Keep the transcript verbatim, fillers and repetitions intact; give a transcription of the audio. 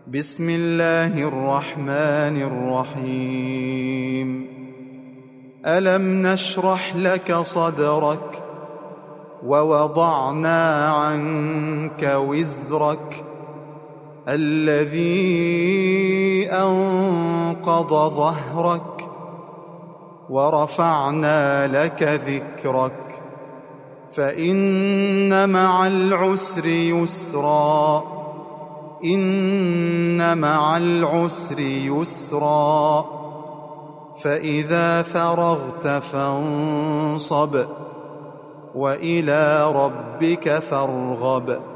بسم الله الرحمن الرحيم ألم نشرح لك صدرك ووضعنا عنك وزرك الذي أنقض ظهرك ورفعنا لك ذكرك فإن مع العسر يسرا إن مع العسر يسرا فإذا فرغت فانصب وإلى ربك فارغب